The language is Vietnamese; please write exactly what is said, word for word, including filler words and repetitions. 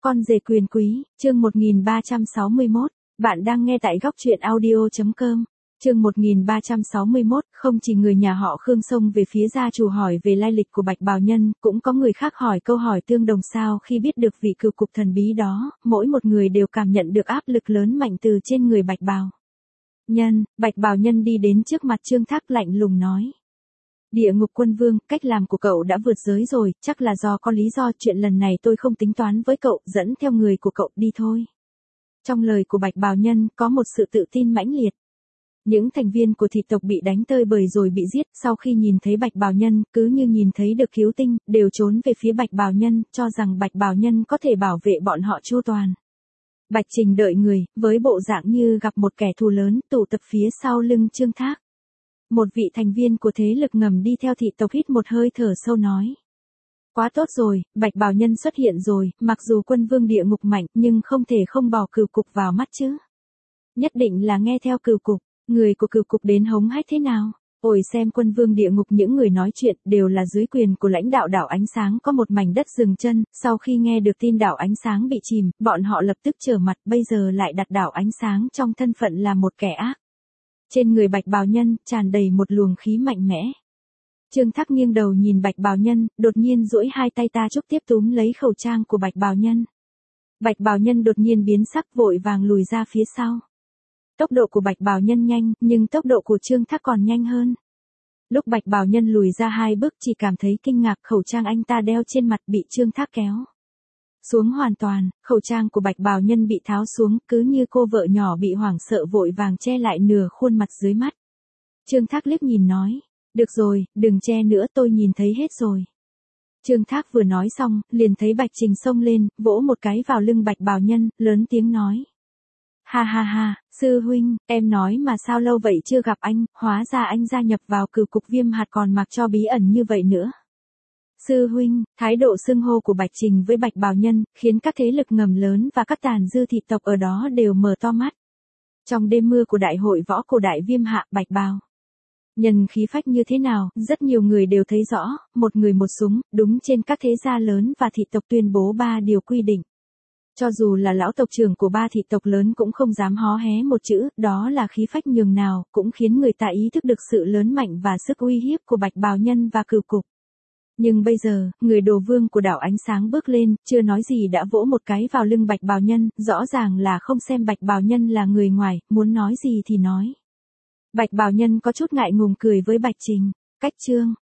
Con rể quyền quý, chương một nghìn ba trăm sáu mươi mốt, bạn đang nghe tại góc truyện audio chấm com. Chương một nghìn ba trăm sáu mươi mốt, không chỉ người nhà họ Khương xông về phía gia chủ hỏi về lai lịch của Bạch Bào Nhân, cũng có người khác hỏi câu hỏi tương đồng sao khi biết được vị cửu cục thần bí đó, mỗi một người đều cảm nhận được áp lực lớn mạnh từ trên người Bạch Bào Nhân. Bạch Bào Nhân đi đến trước mặt Trương Thác lạnh lùng nói. Địa ngục quân vương, cách làm của cậu đã vượt giới rồi, chắc là do có lý do, chuyện lần này tôi không tính toán với cậu, dẫn theo người của cậu đi thôi. Trong lời của Bạch Bào Nhân có một sự tự tin mãnh liệt. Những thành viên của thị tộc bị đánh tơi bời rồi bị giết, sau khi nhìn thấy Bạch Bào Nhân, cứ như nhìn thấy được cứu tinh, đều trốn về phía Bạch Bào Nhân, cho rằng Bạch Bào Nhân có thể bảo vệ bọn họ chu toàn. Bạch Trình đợi người, với bộ dạng như gặp một kẻ thù lớn, tụ tập phía sau lưng Trương Thác. Một vị thành viên của thế lực ngầm đi theo thị tộc hít một hơi thở sâu nói. Quá tốt rồi, Bạch Bào Nhân xuất hiện rồi, mặc dù quân vương địa ngục mạnh nhưng không thể không bỏ cửu cục vào mắt chứ. Nhất định là nghe theo cửu cục, người của cửu cục đến hống hách thế nào? Ôi xem quân vương địa ngục, những người nói chuyện đều là dưới quyền của lãnh đạo đảo ánh sáng có một mảnh đất dừng chân, sau khi nghe được tin đảo ánh sáng bị chìm, bọn họ lập tức trở mặt, bây giờ lại đặt đảo ánh sáng trong thân phận là một kẻ ác. Trên người Bạch Bào Nhân tràn đầy một luồng khí mạnh mẽ. Trương Thác nghiêng đầu nhìn Bạch Bào Nhân, đột nhiên duỗi hai tay ta chúc tiếp túm lấy khẩu trang của Bạch Bào Nhân. Bạch Bào Nhân đột nhiên biến sắc, vội vàng lùi ra phía sau. Tốc độ của Bạch Bào Nhân nhanh, nhưng tốc độ của Trương Thác còn nhanh hơn. Lúc Bạch Bào Nhân lùi ra hai bước chỉ cảm thấy kinh ngạc, khẩu trang anh ta đeo trên mặt bị Trương Thác kéo xuống hoàn toàn, khẩu trang của Bạch Bào Nhân bị tháo xuống, cứ như cô vợ nhỏ bị hoảng sợ vội vàng che lại nửa khuôn mặt dưới mắt. Trương Thác liếc nhìn nói, được rồi, đừng che nữa, tôi nhìn thấy hết rồi. Trương Thác vừa nói xong, liền thấy Bạch Trình xông lên, vỗ một cái vào lưng Bạch Bào Nhân, lớn tiếng nói. Ha ha ha, sư huynh, em nói mà sao lâu vậy chưa gặp anh, hóa ra anh gia nhập vào cửu cục Viêm Hạt còn mặc cho bí ẩn như vậy nữa. Sư huynh, thái độ xưng hô của Bạch Trình với Bạch Bào Nhân, khiến các thế lực ngầm lớn và các tàn dư thị tộc ở đó đều mở to mắt. Trong đêm mưa của đại hội võ cổ đại Viêm Hạ, Bạch Bào Nhân khí phách như thế nào, rất nhiều người đều thấy rõ, một người một súng, đúng trên các thế gia lớn và thị tộc tuyên bố ba điều quy định. Cho dù là lão tộc trưởng của ba thị tộc lớn cũng không dám hó hé một chữ, đó là khí phách nhường nào, cũng khiến người ta ý thức được sự lớn mạnh và sức uy hiếp của Bạch Bào Nhân và cửu cục. Nhưng bây giờ, người đồ vương của đảo ánh sáng bước lên, chưa nói gì đã vỗ một cái vào lưng Bạch Bào Nhân, rõ ràng là không xem Bạch Bào Nhân là người ngoài, muốn nói gì thì nói. Bạch Bào Nhân có chút ngại ngùng cười với Bạch Trình, cách Trương